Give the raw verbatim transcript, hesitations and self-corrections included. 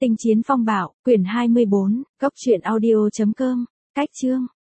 Tinh chiến phong bạo, quyển hai mươi bốn, góc truyện audio chấm com, cách chương.